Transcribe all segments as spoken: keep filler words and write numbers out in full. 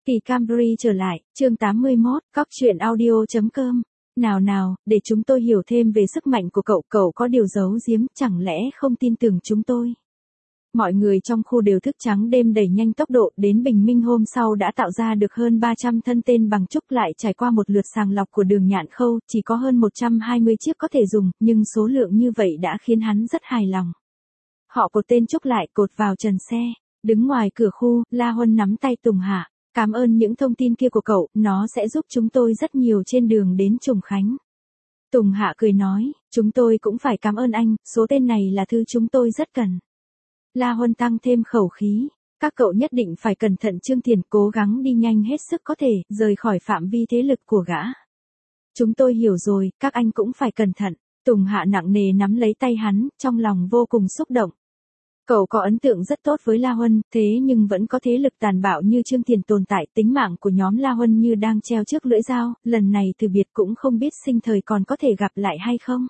Kỳ Camry trở lại, chương tám mươi mốt, cóc truyện audio chấm com. Nào nào, để chúng tôi hiểu thêm về sức mạnh của cậu, cậu có điều giấu giếm, chẳng lẽ không tin tưởng chúng tôi? Mọi người trong khu đều thức trắng đêm đẩy nhanh tốc độ, đến bình minh hôm sau đã tạo ra được hơn ba trăm thân tên bằng trúc, lại trải qua một lượt sàng lọc của Đường Nhạn Khâu, chỉ có hơn một trăm hai mươi chiếc có thể dùng, nhưng số lượng như vậy đã khiến hắn rất hài lòng. Họ cột tên trúc lại, cột vào trần xe, đứng ngoài cửa khu, La Huân nắm tay Tùng Hạ. Cảm ơn những thông tin kia của cậu, nó sẽ giúp chúng tôi rất nhiều trên đường đến Trùng Khánh. Tùng Hạ cười nói, chúng tôi cũng phải cảm ơn anh, số tên này là thứ chúng tôi rất cần. La Huân tăng thêm khẩu khí, các cậu nhất định phải cẩn thận Trương Tiền, cố gắng đi nhanh hết sức có thể, rời khỏi phạm vi thế lực của gã. Chúng tôi hiểu rồi, các anh cũng phải cẩn thận. Tùng Hạ nặng nề nắm lấy tay hắn, trong lòng vô cùng xúc động. Cậu có ấn tượng rất tốt với La Huân, thế nhưng vẫn có thế lực tàn bạo như Trương Tiền tồn tại, tính mạng của nhóm La Huân như đang treo trước lưỡi dao, lần này từ biệt cũng không biết sinh thời còn có thể gặp lại hay không.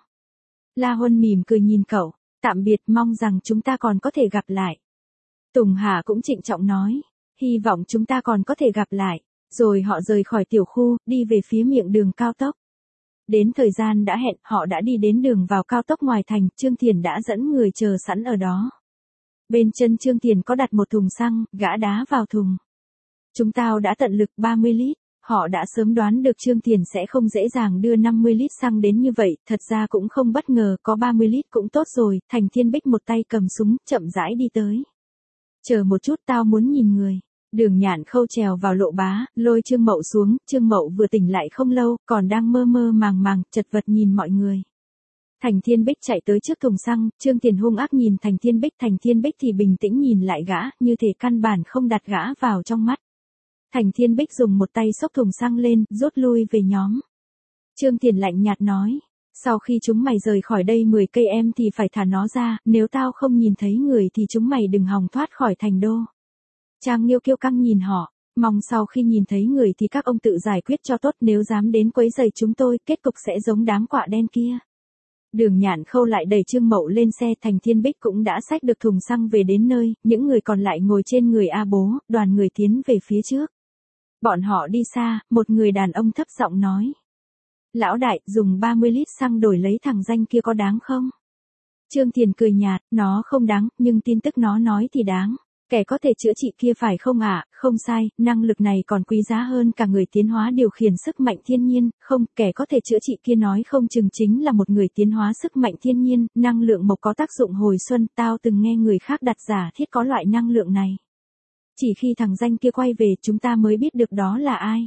La Huân mỉm cười nhìn cậu, tạm biệt, mong rằng chúng ta còn có thể gặp lại. Tùng Hạ cũng trịnh trọng nói, hy vọng chúng ta còn có thể gặp lại, rồi họ rời khỏi tiểu khu, đi về phía miệng đường cao tốc. Đến thời gian đã hẹn, họ đã đi đến đường vào cao tốc ngoài thành, Trương Tiền đã dẫn người chờ sẵn ở đó. Bên chân Trương Tiền có đặt một thùng xăng, gã đá vào thùng. Chúng tao đã tận lực ba mươi lít, họ đã sớm đoán được Trương Tiền sẽ không dễ dàng đưa năm mươi lít xăng đến như vậy, thật ra cũng không bất ngờ, có ba mươi lít cũng tốt rồi. Thành Thiên Bích một tay cầm súng, chậm rãi đi tới. Chờ một chút, tao muốn nhìn người. Đường Nhạn Khâu trèo vào lộ bá, lôi Trương Mậu xuống, Trương Mậu vừa tỉnh lại không lâu, còn đang mơ mơ màng màng, chật vật nhìn mọi người. Thành Thiên Bích chạy tới trước thùng xăng, Trương Tiền hung ác nhìn Thành Thiên Bích, Thành Thiên Bích thì bình tĩnh nhìn lại gã, như thể căn bản không đặt gã vào trong mắt. Thành Thiên Bích dùng một tay xốc thùng xăng lên, rút lui về nhóm. Trương Tiền lạnh nhạt nói, sau khi chúng mày rời khỏi đây mười cây em thì phải thả nó ra, nếu tao không nhìn thấy người thì chúng mày đừng hòng thoát khỏi thành đô. Trang Nghiêu kiêu căng nhìn họ, mong sau khi nhìn thấy người thì các ông tự giải quyết cho tốt, nếu dám đến quấy rầy chúng tôi, kết cục sẽ giống đám quạ đen kia. Đường Nhạn Khâu lại đẩy Trương Mậu lên xe, Thành Thiên Bích cũng đã xách được thùng xăng về đến nơi, những người còn lại ngồi trên người A Bố, đoàn người tiến về phía trước. Bọn họ đi xa, một người đàn ông thấp giọng nói. Lão đại, dùng ba mươi lít xăng đổi lấy thằng danh kia có đáng không? Trương Tiền cười nhạt, nó không đáng, nhưng tin tức nó nói thì đáng. Kẻ có thể chữa trị kia phải không ạ? À? Không sai, năng lực này còn quý giá hơn cả người tiến hóa điều khiển sức mạnh thiên nhiên, không, kẻ có thể chữa trị kia nói không chừng chính là một người tiến hóa sức mạnh thiên nhiên, năng lượng mộc có tác dụng hồi xuân, tao từng nghe người khác đặt giả thiết có loại năng lượng này. Chỉ khi thằng danh kia quay về chúng ta mới biết được đó là ai.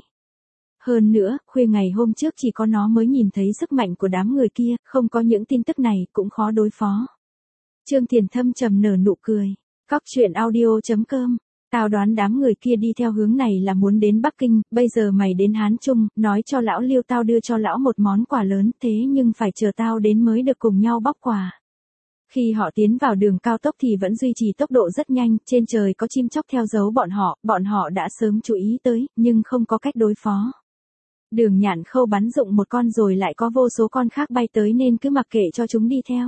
Hơn nữa, khuya ngày hôm trước chỉ có nó mới nhìn thấy sức mạnh của đám người kia, không có những tin tức này cũng khó đối phó. Trương Tiền thâm trầm nở nụ cười. Cóc truyện audio chấm com, tao đoán đám người kia đi theo hướng này là muốn đến Bắc Kinh, bây giờ mày đến Hán Trung, nói cho lão Liêu tao đưa cho lão một món quà lớn, thế nhưng phải chờ tao đến mới được cùng nhau bóc quà. Khi họ tiến vào đường cao tốc thì vẫn duy trì tốc độ rất nhanh, trên trời có chim chóc theo dấu bọn họ, bọn họ đã sớm chú ý tới, nhưng không có cách đối phó. Đường Nhạn Khâu bắn dụng một con rồi lại có vô số con khác bay tới nên cứ mặc kệ cho chúng đi theo.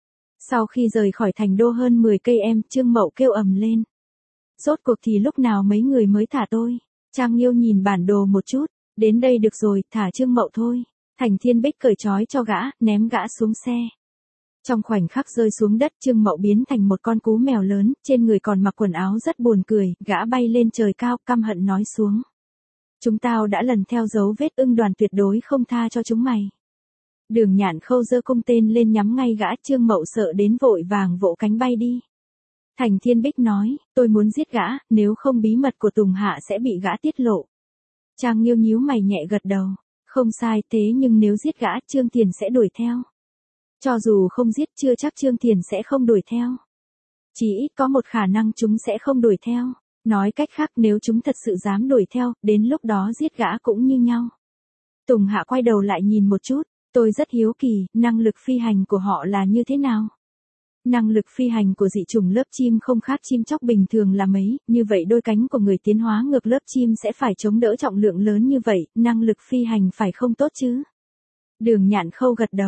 Sau khi rời khỏi thành đô hơn mười cây em, Trương Mậu kêu ầm lên. Rốt cuộc thì lúc nào mấy người mới thả tôi? Trang Nghiêu nhìn bản đồ một chút, đến đây được rồi, thả Trương Mậu thôi. Thành Thiên Bích cởi trói cho gã, ném gã xuống xe. Trong khoảnh khắc rơi xuống đất, Trương Mậu biến thành một con cú mèo lớn, trên người còn mặc quần áo rất buồn cười, gã bay lên trời cao, căm hận nói xuống. Chúng tao đã lần theo dấu vết ưng đoàn, tuyệt đối không tha cho chúng mày. Đường Nhạn Khâu giơ cung tên lên nhắm ngay gã, Trương Mậu sợ đến vội vàng vỗ cánh bay đi. Thành Thiên Bích nói, tôi muốn giết gã, nếu không bí mật của Tùng Hạ sẽ bị gã tiết lộ. Trang Nghiêu nhíu mày nhẹ gật đầu, không sai, thế nhưng nếu giết gã, Trương Tiền sẽ đuổi theo. Cho dù không giết chưa chắc Trương Tiền sẽ không đuổi theo. Chỉ ít có một khả năng chúng sẽ không đuổi theo. Nói cách khác, nếu chúng thật sự dám đuổi theo, đến lúc đó giết gã cũng như nhau. Tùng Hạ quay đầu lại nhìn một chút. Tôi rất hiếu kỳ, năng lực phi hành của họ là như thế nào? Năng lực phi hành của dị chủng lớp chim không khác chim chóc bình thường là mấy, như vậy đôi cánh của người tiến hóa ngược lớp chim sẽ phải chống đỡ trọng lượng lớn như vậy, năng lực phi hành phải không tốt chứ? Đường Nhạn Khâu gật đầu.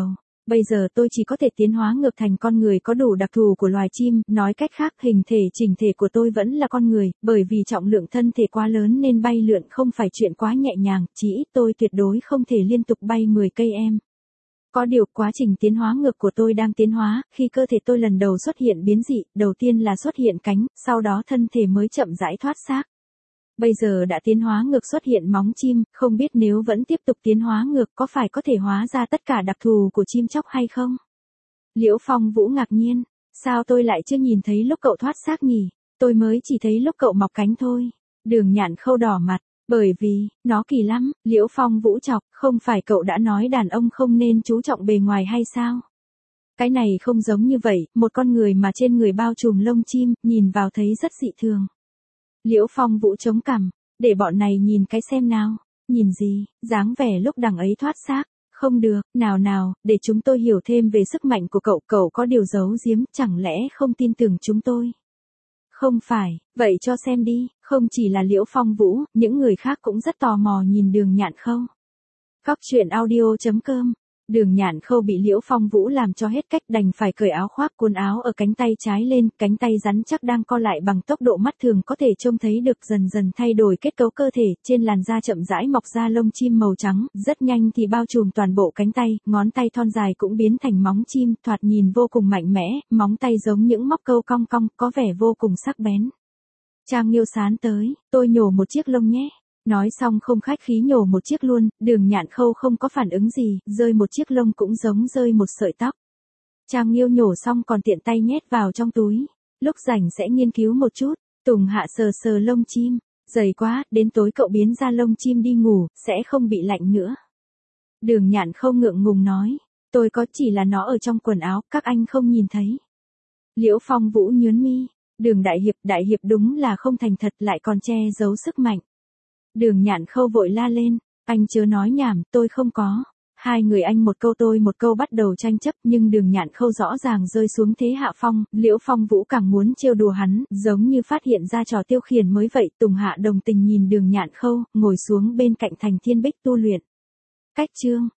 Bây giờ tôi chỉ có thể tiến hóa ngược thành con người có đủ đặc thù của loài chim, nói cách khác hình thể chỉnh thể của tôi vẫn là con người, bởi vì trọng lượng thân thể quá lớn nên bay lượn không phải chuyện quá nhẹ nhàng, chỉ ít tôi tuyệt đối không thể liên tục bay mười cây em. Có điều quá trình tiến hóa ngược của tôi đang tiến hóa, khi cơ thể tôi lần đầu xuất hiện biến dị, đầu tiên là xuất hiện cánh, sau đó thân thể mới chậm rãi thoát xác. Bây giờ đã tiến hóa ngược xuất hiện móng chim, không biết nếu vẫn tiếp tục tiến hóa ngược có phải có thể hóa ra tất cả đặc thù của chim chóc hay không? Liễu Phong Vũ ngạc nhiên, sao tôi lại chưa nhìn thấy lúc cậu thoát xác nhỉ? Tôi mới chỉ thấy lúc cậu mọc cánh thôi. Đường Nhạn Khâu đỏ mặt, bởi vì, nó kỳ lắm, Liễu Phong Vũ chọc, không phải cậu đã nói đàn ông không nên chú trọng bề ngoài hay sao? Cái này không giống như vậy, một con người mà trên người bao trùm lông chim, nhìn vào thấy rất dị thường. Liễu Phong Vũ chống cằm, để bọn này nhìn cái xem nào. Nhìn gì, dáng vẻ lúc đằng ấy thoát xác. Không được, nào nào, để chúng tôi hiểu thêm về sức mạnh của cậu, cậu có điều giấu giếm, chẳng lẽ không tin tưởng chúng tôi? Không phải, vậy cho xem đi, không chỉ là Liễu Phong Vũ, những người khác cũng rất tò mò nhìn Đường Nhạn Khâu. Cóc truyện audio chấm com. Đường Nhạn Khâu bị Liễu Phong Vũ làm cho hết cách, đành phải cởi áo khoác cuốn áo ở cánh tay trái lên, cánh tay rắn chắc đang co lại bằng tốc độ mắt thường có thể trông thấy được, dần dần thay đổi kết cấu cơ thể, trên làn da chậm rãi mọc ra lông chim màu trắng, rất nhanh thì bao trùm toàn bộ cánh tay, ngón tay thon dài cũng biến thành móng chim, thoạt nhìn vô cùng mạnh mẽ, móng tay giống những móc câu cong cong, có vẻ vô cùng sắc bén. Trang Nghiêu Sán tới, tôi nhổ một chiếc lông nhé. Nói xong không khách khí nhổ một chiếc luôn, Đường Nhạn Khâu không có phản ứng gì, rơi một chiếc lông cũng giống rơi một sợi tóc. Trang Nghiêu nhổ xong còn tiện tay nhét vào trong túi. Lúc rảnh sẽ nghiên cứu một chút. Tùng Hạ sờ sờ lông chim. Dày quá, đến tối cậu biến ra lông chim đi ngủ, sẽ không bị lạnh nữa. Đường Nhạn Khâu ngượng ngùng nói. Tôi có, chỉ là nó ở trong quần áo, các anh không nhìn thấy. Liễu Phong Vũ nhướng mi. Đường Đại Hiệp, Đại Hiệp đúng là không thành thật, lại còn che giấu sức mạnh. Đường Nhạn Khâu vội la lên, anh chớ nói nhảm, tôi không có. Hai người anh một câu tôi một câu bắt đầu tranh chấp, nhưng Đường Nhạn Khâu rõ ràng rơi xuống thế hạ phong, Liễu Phong Vũ càng muốn trêu đùa hắn, giống như phát hiện ra trò tiêu khiển mới vậy. Tùng Hạ đồng tình nhìn Đường Nhạn Khâu, ngồi xuống bên cạnh Thành Thiên Bích tu luyện. Cách chương